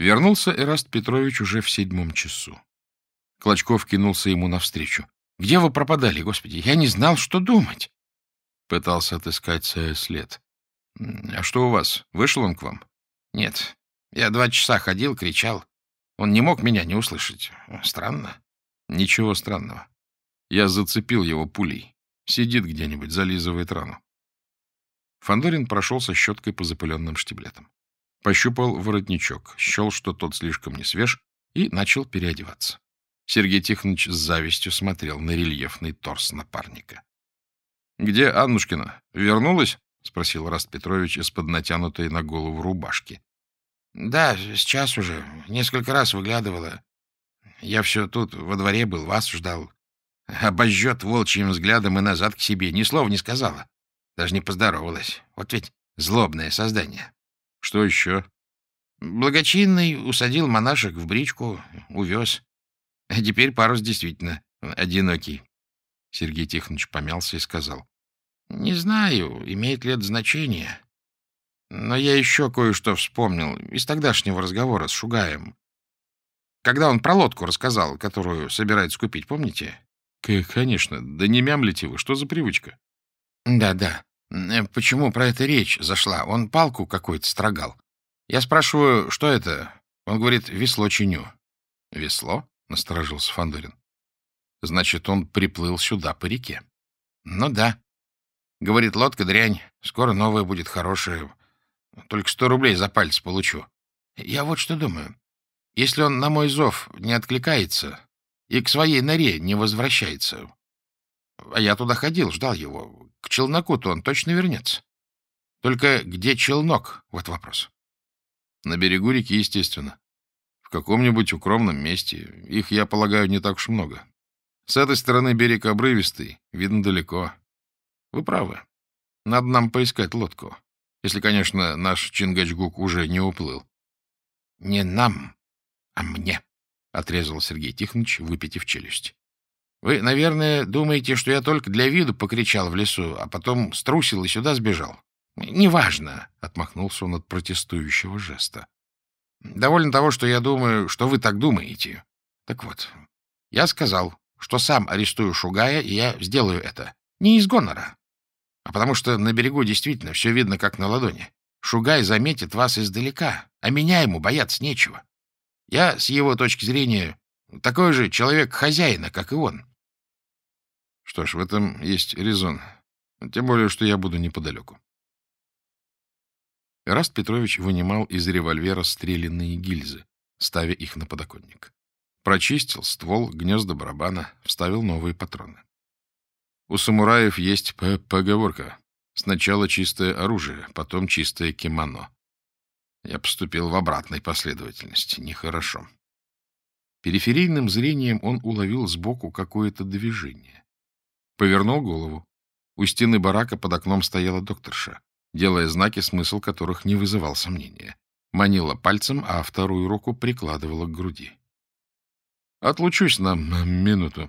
Вернулся Эраст Петрович уже в 7 часу. Клочков кинулся ему навстречу. — Где вы пропадали, Господи? Я не знал, что думать. Пытался отыскать след. — А что у вас? Вышел он к вам? — Нет. Я 2 часа ходил, кричал. Он не мог меня не услышать. Странно. — Ничего странного. Я зацепил его пулей. Сидит где-нибудь, зализывает рану. Фандорин прошелся щеткой по запыленным штиблетам. Пощупал воротничок, счел, что тот слишком не свеж, и начал переодеваться. Сергей Тихонович с завистью смотрел на рельефный торс напарника. — Где Аннушкина? Вернулась? — спросил Эраст Петрович из-под натянутой на голову рубашки. — Да, сейчас уже. Несколько раз выглядывала. Я все тут во дворе был, вас ждал. Обожжет волчьим взглядом и назад к себе. Ни слова не сказала. Даже не поздоровалась. Вот ведь злобное создание. — Что еще? — Благочинный усадил монашек в бричку, увез. А теперь парус действительно одинокий. Сергей Тихонович помялся и сказал. — Не знаю, имеет ли это значение. Но я еще кое-что вспомнил из тогдашнего разговора с Шугаем. Когда он про лодку рассказал, которую собирается купить, помните? — Конечно. Да не мямлите вы. Что за привычка? — Да. Почему про это речь зашла? Он палку какую-то строгал. Я спрашиваю, что это? Он говорит, весло чиню. — Весло? — насторожился Фандорин. — Значит, он приплыл сюда по реке. — Ну да. Говорит, лодка дрянь, скоро новая будет хорошая. Только 100 рублей за палец получу. Я вот что думаю. Если он на мой зов не откликается и к своей норе не возвращается, а я туда ходил, ждал его, к челноку-то он точно вернется. Только где челнок? Вот вопрос. На берегу реки, естественно. В каком-нибудь укромном месте. Их, я полагаю, не так уж много. С этой стороны берег обрывистый, видно далеко. Вы правы. Надо нам поискать лодку. Если, конечно, наш Чингачгук уже не уплыл. — Не нам, а мне, — отрезал Сергей Тихонович, выпитив челюсть. — Вы, наверное, думаете, что я только для виду покричал в лесу, а потом струсил и сюда сбежал. — Неважно, — отмахнулся он от протестующего жеста. — Довольно того, что я думаю, что вы так думаете. Так вот, я сказал, что сам арестую Шугая, и я сделаю это. Не из гонора, а потому что на берегу действительно все видно, как на ладони. Шугай заметит вас издалека, а меня ему бояться нечего. Я, с его точки зрения, такой же человек хозяина, как и он. Что ж, в этом есть резон. Тем более, что я буду неподалеку. Эраст Петрович вынимал из револьвера стрелянные гильзы, ставя их на подоконник. Прочистил ствол, гнезда барабана, вставил новые патроны. У самураев есть поговорка: сначала чистое оружие, потом чистое кимоно. Я поступил в обратной последовательности. Нехорошо. Периферийным зрением он уловил сбоку какое-то движение. Повернул голову. У стены барака под окном стояла докторша, делая знаки, смысл которых не вызывал сомнения. Манила пальцем, а вторую руку прикладывала к груди. «Отлучусь на минуту».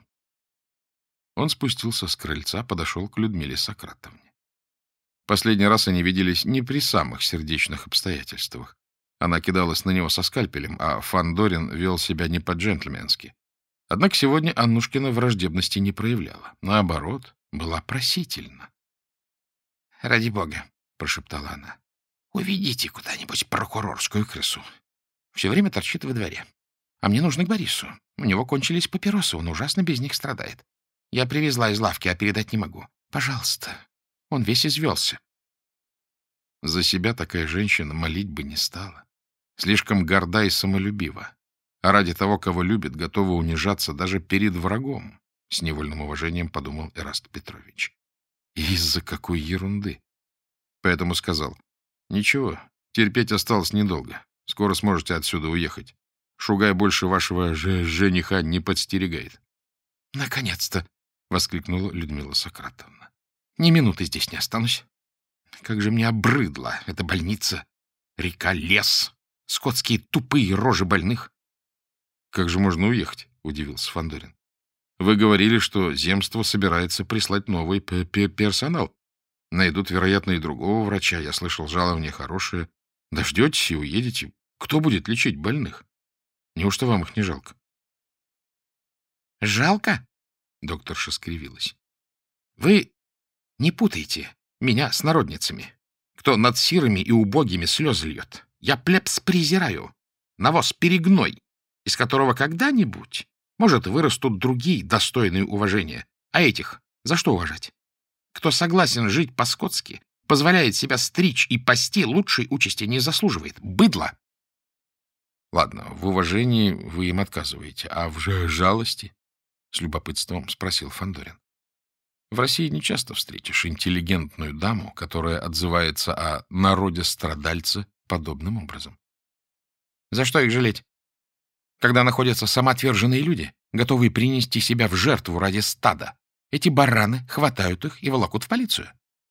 Он спустился с крыльца, подошел к Людмиле Сократовне. Последний раз они виделись не при самых сердечных обстоятельствах. Она кидалась на него со скальпелем, а Фандорин вел себя не по-джентльменски. Однако сегодня Аннушкина враждебности не проявляла. Наоборот, была просительна. — Ради бога, — прошептала она, — уведите куда-нибудь прокурорскую крысу. Все время торчит во дворе. А мне нужно к Борису. У него кончились папиросы, он ужасно без них страдает. Я привезла из лавки, а передать не могу. Пожалуйста. Он весь извелся. За себя такая женщина молить бы не стала. Слишком горда и самолюбива. А ради того, кого любит, готова унижаться даже перед врагом, — с невольным уважением подумал Эраст Петрович. И из-за какой ерунды? Поэтому сказал: — Ничего, терпеть осталось недолго. Скоро сможете отсюда уехать. Шугай больше вашего жениха не подстерегает. — Наконец-то! — воскликнула Людмила Сократовна. — Ни минуты здесь не останусь. Как же мне обрыдла эта больница, река, лес, скотские тупые рожи больных. — Как же можно уехать? — удивился Фандорин. — Вы говорили, что земство собирается прислать новый персонал. Найдут, вероятно, и другого врача. Я слышал, жалование хорошее. Дождетесь и уедете. Кто будет лечить больных? Неужто вам их не жалко? Жалко? Докторша скривилась. Вы не путайте меня с народницами, кто над сирыми и убогими слезы льет. Я плебс презираю, навоз перегной, из которого когда-нибудь, может, вырастут другие достойные уважения. А этих за что уважать? Кто согласен жить по-скотски, позволяет себя стричь и пасти, лучшей участи не заслуживает. Быдло! Ладно, в уважении вы им отказываете, а в жалости? С любопытством спросил Фандорин. В России не часто встретишь интеллигентную даму, которая отзывается о народе страдальца подобным образом. За что их жалеть? Когда находятся самоотверженные люди, готовые принести себя в жертву ради стада, эти бараны хватают их и волокут в полицию.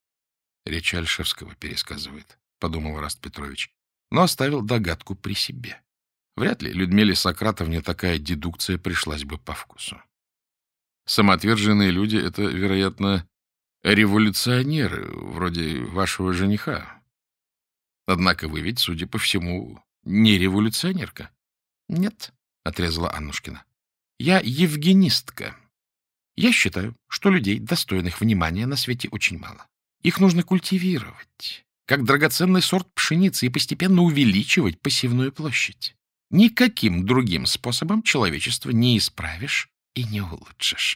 Речь Альшевского пересказывает, подумал Ираст Петрович, но оставил догадку при себе. Вряд ли Людмиле Сократовне такая дедукция пришлась бы по вкусу. Самоотверженные люди — это, вероятно, революционеры, вроде вашего жениха. Однако вы ведь, судя по всему, не революционерка. — Нет, — отрезала Аннушкина. — Я евгенистка. Я считаю, что людей, достойных внимания, на свете очень мало. Их нужно культивировать, как драгоценный сорт пшеницы, и постепенно увеличивать посевную площадь. Никаким другим способом человечество не исправишь и не улучшишь.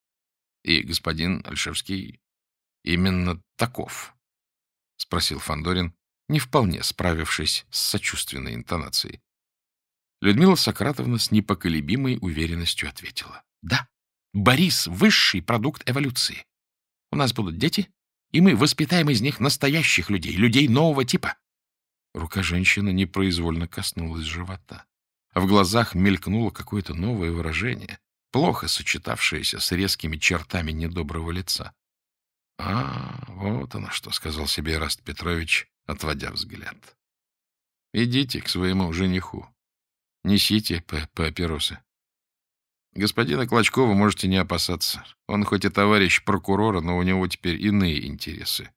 И господин Альшевский именно таков? — спросил Фандорин, не вполне справившись с сочувственной интонацией. Людмила Сократовна с непоколебимой уверенностью ответила. — Да, Борис — высший продукт эволюции. У нас будут дети, и мы воспитаем из них настоящих людей, людей нового типа. Рука женщины непроизвольно коснулась живота. В глазах мелькнуло какое-то новое выражение, плохо сочетавшееся с резкими чертами недоброго лица. — А, вот оно что, — сказал себе Ираст Петрович, отводя взгляд. — Идите к своему жениху. Несите папиросы. Господина Клочкова можете не опасаться. Он хоть и товарищ прокурора, но у него теперь иные интересы.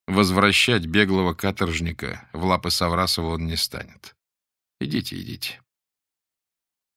Возвращать беглого каторжника в лапы Саврасова он не станет. Идите, идите.